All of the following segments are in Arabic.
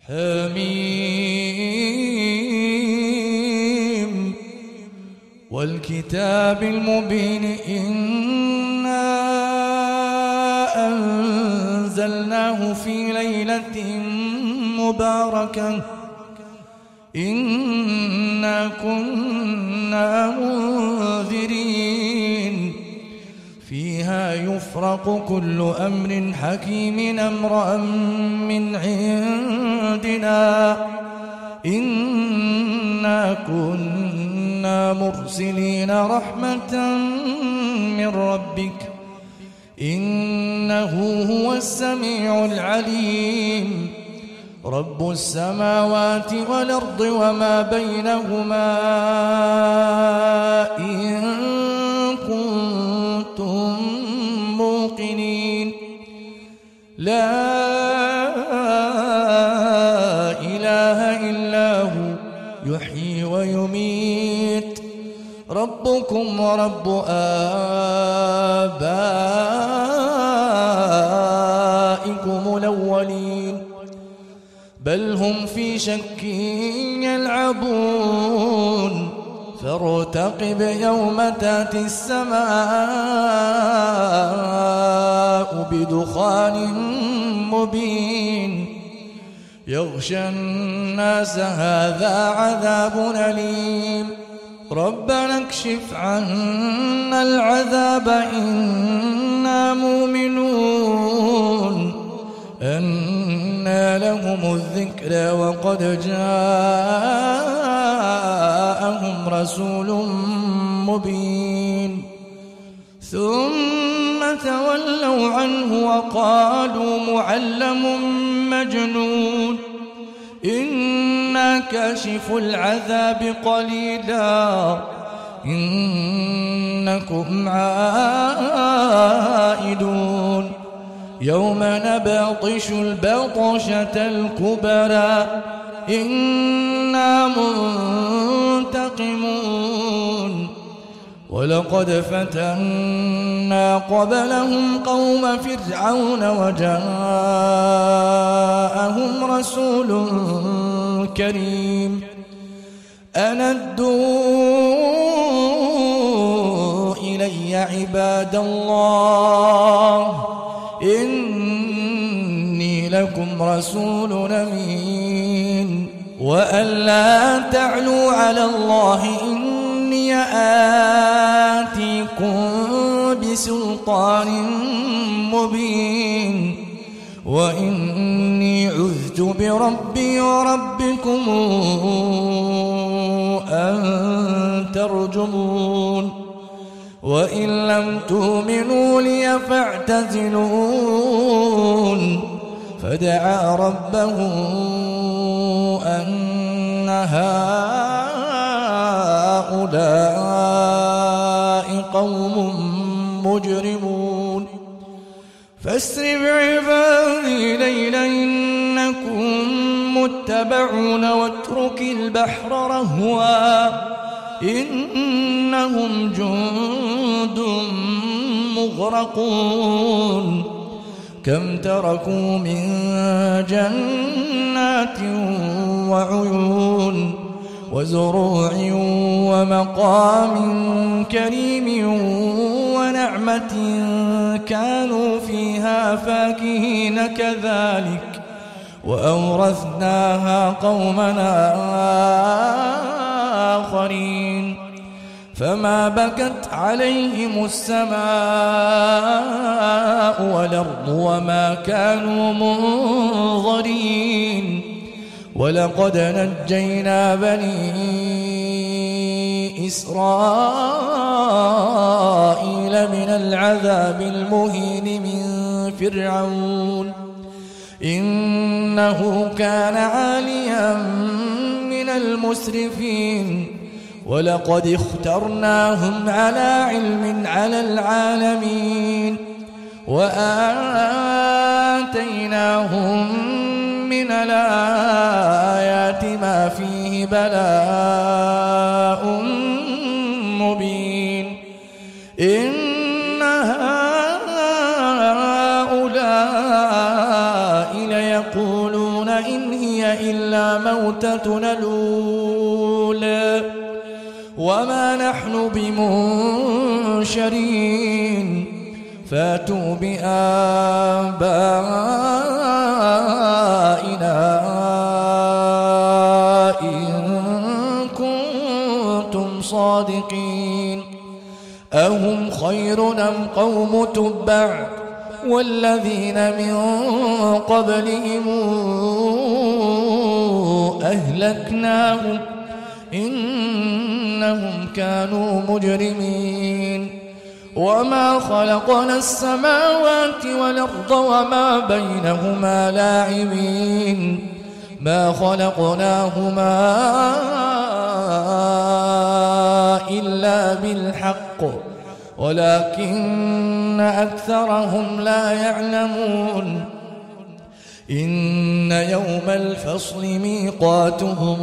حميم والكتاب المبين إنا أنزلناه في ليلة مباركة إنا كنا منذرين فيها يفرق كل أمر حكيم أمرا من عندنا إنا كنا مرسلين رحمة من ربك إنه هو السميع العليم رب السماوات والأرض وما بينهما إن كنتم موقنين لا إله إلا هو يحيي ويميت ربكم ورب آبائكم الأولين بل هم في شك يلعبون فارتقب يوم تأتي السماء بدخان مبين يغشى الناس هذا عذاب أليم ربنا اكشف عنا العذاب إنا مؤمنون أنى لهم الذكر وقد جاءهم رسول مبين ثم تولوا عنه وقالوا معلم مجنون إنا كاشف العذاب قليلا إنكم عائدون يوم نبطش البطشة الكبرى إنا منتقمون ولقد فتنا قبلهم قوم فرعون وجاءهم رسول كريم أن ادوا إلي عباد الله إني لكم رسول أمين وأن لا تعلوا على الله إني آتيكم بسلطان مبين وإني عذت بربي وربكم أن ترجمون وإن لم تؤمنوا لي فاعتزلون فدعا ربه أن هؤلاء قوم مجرمون فاسر بعبادي ليلا إنكم متبعون واترك البحر رهوا إنهم جند مغرقون كم تركوا من جنات وعيون وزروع ومقام كريم ونعمة كانوا فيها فاكهين كذلك وأورثناها قومنا آخرين فما بكت عليهم السماء والأرض وما كانوا منظرين ولقد نجينا بني إسرائيل من العذاب المهين من فرعون إنه كان عاليا من المسرفين ولقد اخترناهم على علم على العالمين وآتيناهم من الآيات ما فيه بلاء مبين إن هؤلاء ليقولون إن هي هي إلا موتتنا الأولى وما نحن بمنشرين فاتوا بآبائنا إن كنتم صادقين أهم خير أم قوم تبع والذين من قبلهم أهلكناهم إنهم كانوا مجرمين وما خلقنا السماوات والأرض وما بينهما لاعبين ما خلقناهما إلا بالحق ولكن أكثرهم لا يعلمون إن يوم الفصل ميقاتهم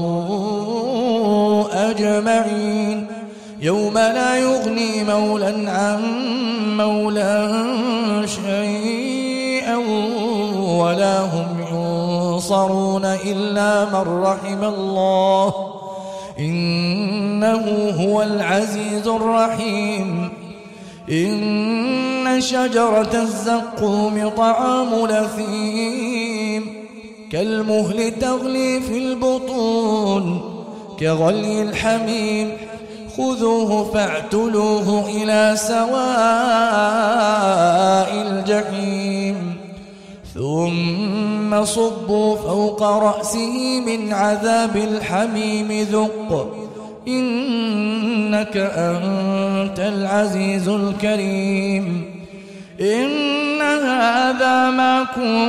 أجمعين يوم لا يغني مولى عن مولى شيئا ولا هم ينصرون إلا من رحم الله إنه هو العزيز الرحيم إن شجرة الزقوم طعام الأثيم كالمهل تغلي في البطون كغلي الحميم خذوه فاعتلوه إلى سواء الجحيم ثم صبوا فوق رأسه من عذاب الحميم ذق إنك أنت العزيز الكريم إن هذا ما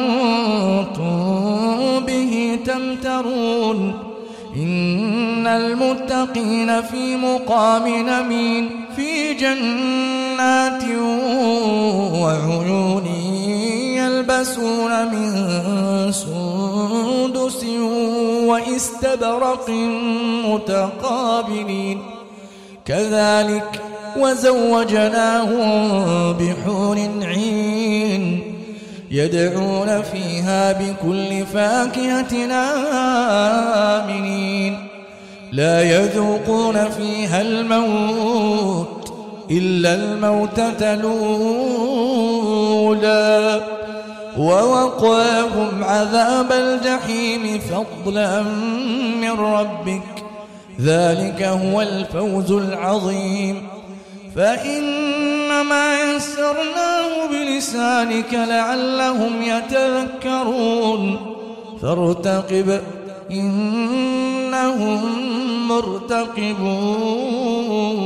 كنتم به تمترون إن المتقين في مقام أمين في جنات وعيون يلبسون من سندس واستبرق متقابلين كذلك وزوجناهم بحور عين يدعون فيها بكل فاكهة آمنين لا يذوقون فيها الموت إلا الموتة الأولى ووقاهم عذاب الجحيم فضلا من ربك ذلك هو الفوز العظيم فإنما يسرناه بلسانك لعلهم يتذكرون فارتقب إنهم مرتقبون